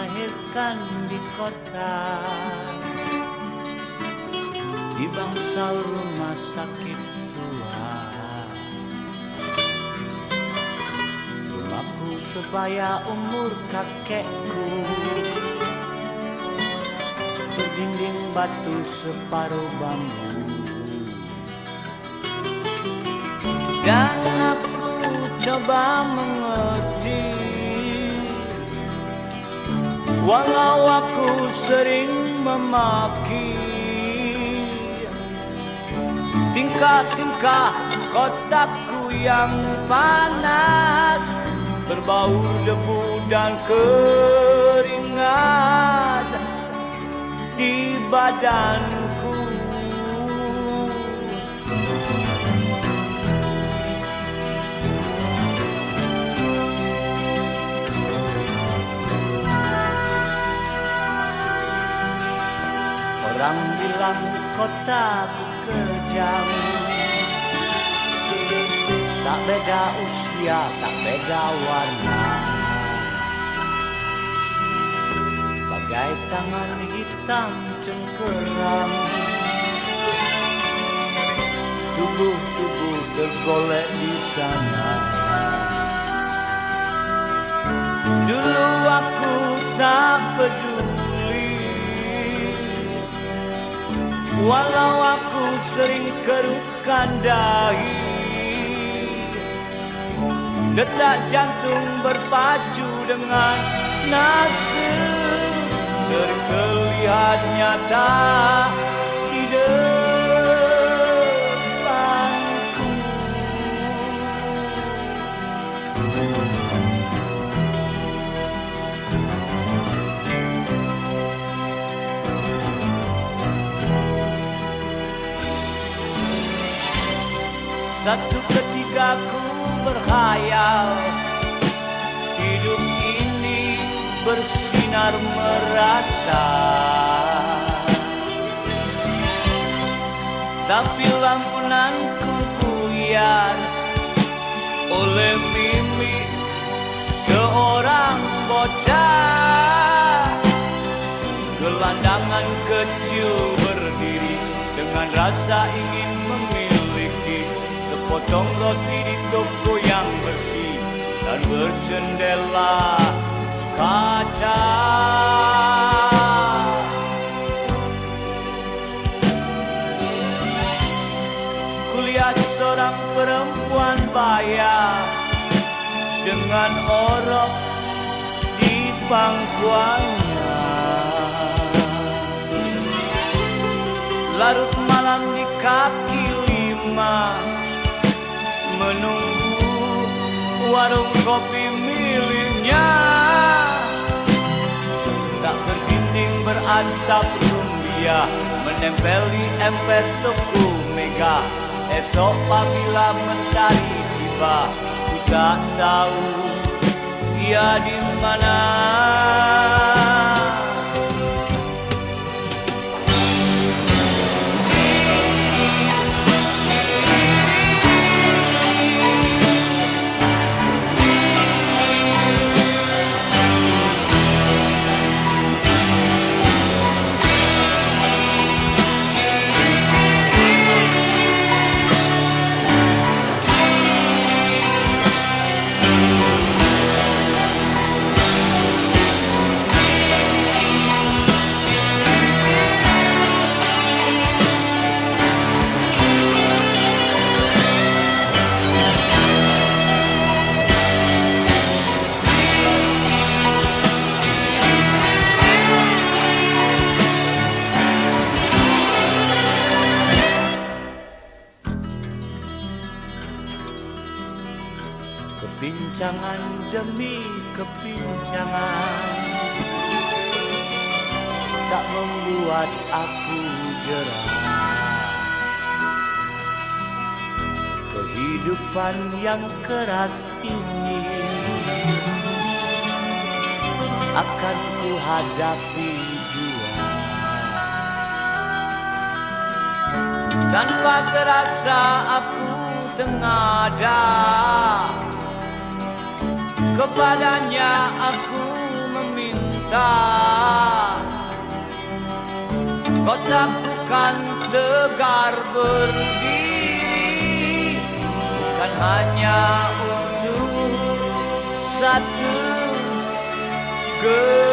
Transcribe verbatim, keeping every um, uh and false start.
dilahirkan di kota, di bangsal rumah sakit tua. Rumahku sebaya umur kakekku, berdinding batu separuh bambu. Dan aku coba mengerti, walau aku sering memaki tingkah-tingkah kotaku yang panas, berbau debu dan keringat di badanku. Orang bilang kotaku kejam, tak beda usia, tak beda warna, bagai tangan hitam cengkeram. Tubuh-tubuh tergolek di sana. Dulu aku tak peduli, walau aku sering kerutkan dahi. Detak jantung berpacu dengan nafsu, sering terlihat nyata di depanku. Satu ketika ku berhayal, hidup ini bersinar merata, tapi lampunanku buyar oleh mimpi seorang bocah. Gelandangan kecil berdiri dengan rasa ingin memiliki sepotong roti di toko yang bersih dan berjendela kaca. Kulihat seorang perempuan baya dengan orok di pangkuannya, larut malam di kaki lima, menunggu warung kopi miliknya. Tak berdinding berantap rumbia, menempeli emper toko mega. Esok apabila mentari tiba, ku tak tahu ia di mana. Kepincangan demi kepincangan tak membuat aku jerah. Kehidupan yang keras ini akan ku hadapi jua. Tanpa terasa aku tengada, kepadanya aku meminta kita. Kota bukan tegar berdiri, bukan hanya untuk satu ke